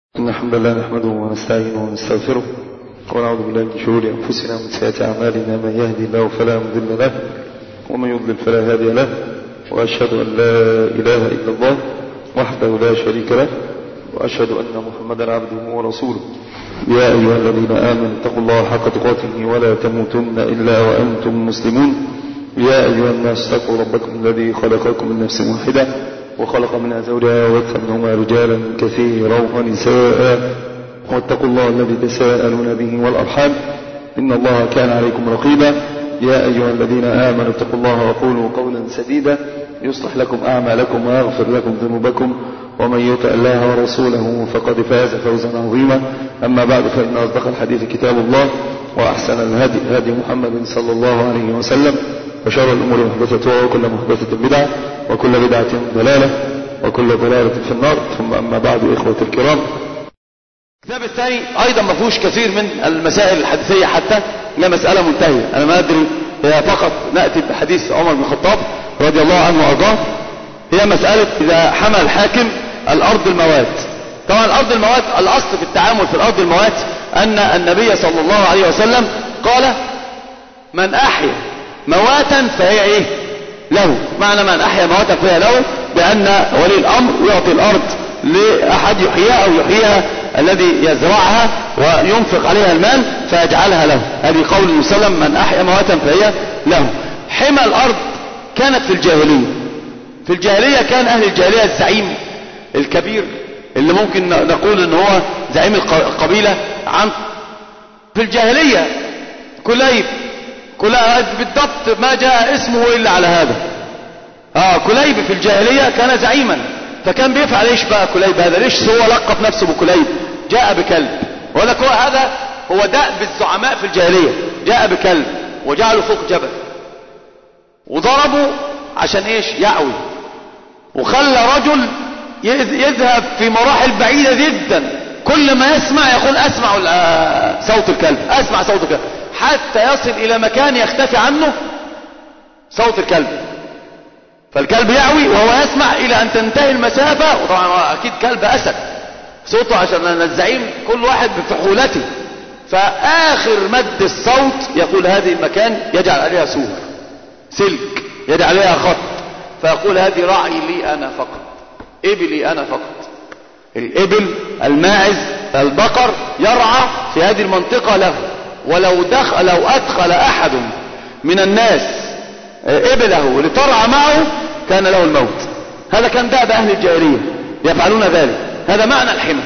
إن الحمد لله نحمده ونستعينه ونستغفره ونعوذ بالله من شرور أنفسنا ومن سيئات أعمالنا. من يهدي الله فلا مضل له ومن يضلل فلا هادي له، وأشهد أن لا إله إلا الله وحده لا شريك له، وأشهد أن محمدا عبده ورسوله. يا أيها الذين آمنوا اتقوا الله حق تقاته ولا تموتن إلا وأنتم مسلمون. يا أيها الناس اتقوا ربكم الذي خلقكم من نفس واحدة وخلق منها زوجها وبث منهما رجالا كثيرا ونساء، واتقوا الله الذي تساءلون به والأرحام إن الله كان عليكم رقيبا. يا أيها الذين آمنوا اتقوا الله وقولوا قولا سديدا يصلح لكم أعمالكم ويغفر لكم ذنوبكم، ومن يطع الله ورسوله فقد فاز فوزا عظيما. أما بعد، فإن أصدق الحديث كتاب الله، وأحسن الهدي هدي محمد صلى الله عليه وسلم، وشر الأمور محدثتها وكل محدثة بدعة وكل بدعة ضلالة وكل ضلالة في النار. ثم أما بعد، إخوة الكرام، الكتاب الثاني أيضا ما فيهوش كثير من المسائل الحديثية، حتى هي مسألة منتهية. أنا ما أدري، هي فقط نأتي بحديث عمر بن الخطاب رضي الله عنه وأرضاه. هي مسألة إذا حمل الحاكم الأرض الموات. طبعا الأرض الموات، الأصل في التعامل في الأرض الموات أن النبي صلى الله عليه وسلم قال: من أحيا مواتا فهي إيه له. معنى من أحيا مواتا فهي له بأن ولي الأمر يعطي الأرض لأحد يحييها أو يحييها الذي يزرعها وينفق عليها المال فيجعلها له. هذه قول النبي صلى الله عليه وسلم: من أحيا مواتا فهي له. حمى الأرض كانت في الجاهلية. في الجاهلية كان أهل الجاهلية الزعيم الكبير اللي ممكن نقول ان هو زعيم القبيلة في الجاهلية كليب بالضبط ما جاء اسمه إلا على هذا. كليب في الجاهلية كان زعيما، فكان بيفعل ايش بقى كليب هذا؟ ليش هو لقب نفسه بكليب؟ جاء بكلب. ولك هذا هو دأب الزعماء في الجاهلية، جاء بكلب وجعله فوق جبل وضربه عشان ايش؟ يعوي. وخلى رجل يذهب في مراحل بعيدة جدا، كل ما يسمع يقول: اسمع صوت الكلب، اسمع صوت الكلب، حتى يصل الى مكان يختفي عنه صوت الكلب. فالكلب يعوي وهو يسمع الى ان تنتهي المسافة. وطبعا اكيد كلب اسد صوته، عشان الزعيم كل واحد بفحولته. فاخر مد الصوت يقول: هذه المكان يجعل عليها سور سلك، يجعل عليها خط، فيقول: هذه راعي لي انا فقط، إبلي أنا فقط. الإبل، الماعز، البقر يرعى في هذه المنطقة له. ولو أدخل أحد من الناس إبله لترعى معه كان له الموت. هذا كان دأب أهل الجاهلية، يفعلون ذلك. هذا معنى الحمى،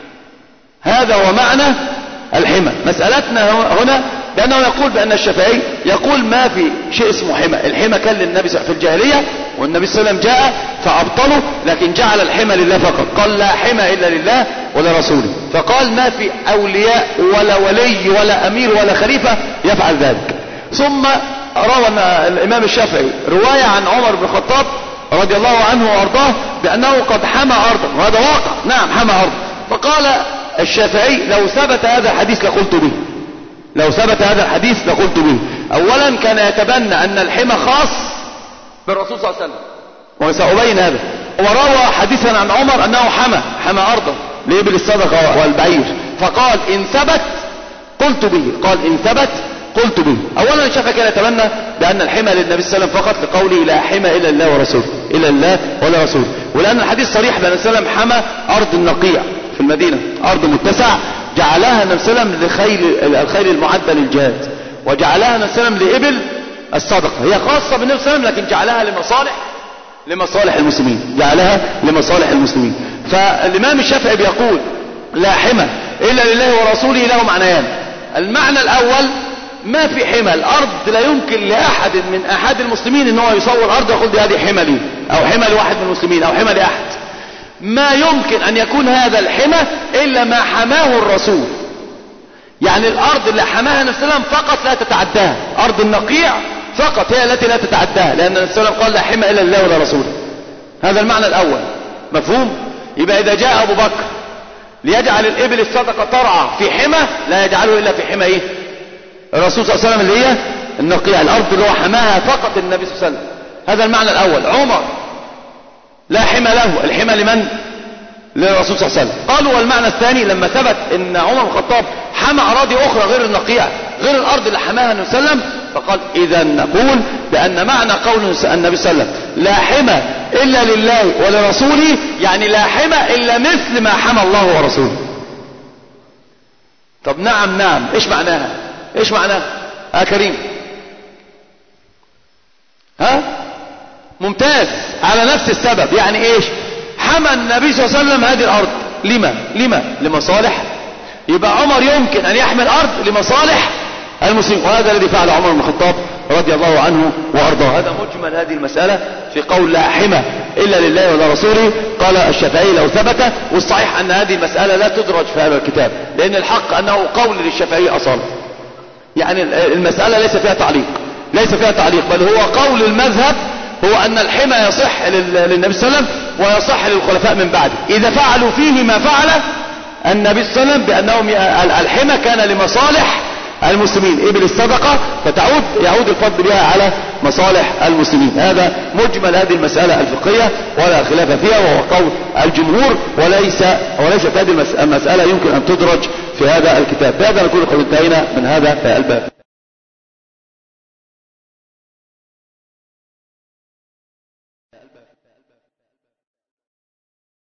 هذا هو معنى الحمى. مسألتنا هنا لأنه يقول بأن الشافعي يقول ما في شيء اسمه حمى. الحمى كان للنبي في الجاهلية، والنبي صلى الله عليه وسلم جاء فأبطله، لكن جعل الحمى لله فقط. قال: لا حمى إلا لله ولا رسوله. فقال: ما في أولياء ولا ولي ولا أمير ولا خليفة يفعل ذلك. ثم روى الإمام الشافعي رواية عن عمر بن الخطاب رضي الله عنه وأرضاه بأنه قد حمى أرضا، وهذا واقع. نعم، حمى أرضا. فقال الشافعي: لو ثبت هذا الحديث لقلت به، لو ثبت هذا الحديث لقلت به. أولا كان يتبنى أن الحمى خاص بالرسول صلى الله عليه وسلم، وسأبين هذا. وروى حديثا عن عمر أنه حمى أرضا لإبل الصدقة والبعير. فقال: إن ثبت قلت به. قال: إن ثبت قلت به. أولا الشافعي كان يتبنى بأن الحمى للنبي صلى الله عليه وسلم فقط، لقوله: لا حمى إلا الله ورسوله، إلا الله ولا رسوله. ولأن الحديث صريح بأن النبي صلى الله عليه وسلم حمى أرض النقيع في المدينة، أرض متسع جعلها النبي صلى الله عليه وسلم الخيل المعدة للجهاد، وجعلها النبي صلى الله عليه وسلم لإبل الصدقة. هي خاصة بالنبي صلى الله عليه وسلم، لكن جعلها لمصالح المسلمين، جعلها لمصالح المسلمين. فالإمام الشافعي بيقول: لا حمى إلا لله ورسوله له معنيان. المعنى الأول: ما في حمى الأرض، لا يمكن لأحد من أحد المسلمين إن هو يصور أرض يقول: دي هذه حمى لي، أو حمى لواحد من المسلمين، أو حمى لأحد. ما يمكن أن يكون هذا الحمى إلا ما حماه الرسول. يعني الأرض اللي حماها النبي صلى الله عليه وسلم فقط لا تتعداها، أرض النقيع فقط هي التي لا تتعداها، لأن النبي صلى الله عليه وسلم قال: لا حمى إلا لله ولا رسوله. هذا المعنى الأول. مفهوم؟ يبقى إذا جاء أبو بكر ليجعل الإبل الصدقة ترعى في حمى، لا يجعله إلا في حمى إيه؟ الرسول صلى الله عليه وسلم، اللي هي النقيع، الأرض اللي هو حماها فقط النبي صلى الله عليه وسلم. هذا المعنى الأول. عمر لا حمى له. الحمى لمن؟ للرسول صلى الله عليه وسلم. قالوا والمعنى الثاني لما ثبت ان عمر بن الخطاب حمى اراضي اخرى غير النقيع غير الارض اللي حماها النبي صلى الله عليه وسلم، فقال اذا نقول بان معنى قول النبي صلى الله عليه وسلم لا حمى الا لله ولرسوله، يعني لا حمى الا مثل ما حمى الله ورسوله. طب نعم ايش معناها؟ ايش معناها كريم؟ ها ممتاز، على نفس السبب. يعني ايش؟ حمى النبي صلى الله عليه وسلم هذه الارض لما لمصالح، يبقى عمر يمكن ان يحمي الارض لمصالح المسلمين، وهذا الذي فعل عمر بن الخطاب رضي الله عنه وارضاه. هذا مجمل هذه المسألة في قول لا حمى الا لله ولا رسوله. قال الشافعي لو ثبت، والصحيح ان هذه المسألة لا تدرج في هذا الكتاب، لان الحق انه قول للشافعي اصلا، يعني المسألة ليس فيها تعليق، بل هو قول المذهب، هو ان الحمى يصح للنبي صلى الله عليه وسلم ويصح للخلفاء من بعده اذا فعلوا فيه ما فعل النبي صلى الله عليه وسلم، بانهم الحمى كان لمصالح المسلمين، ابل الصدقة يعود الفضل بها على مصالح المسلمين. هذا مجمل هذه المسألة الفقهية ولا خلاف فيها، وهو قول الجمهور، وليست هذه المسألة يمكن ان تدرج في هذا الكتاب. بهذا نكون قد انتهينا من هذا الباب.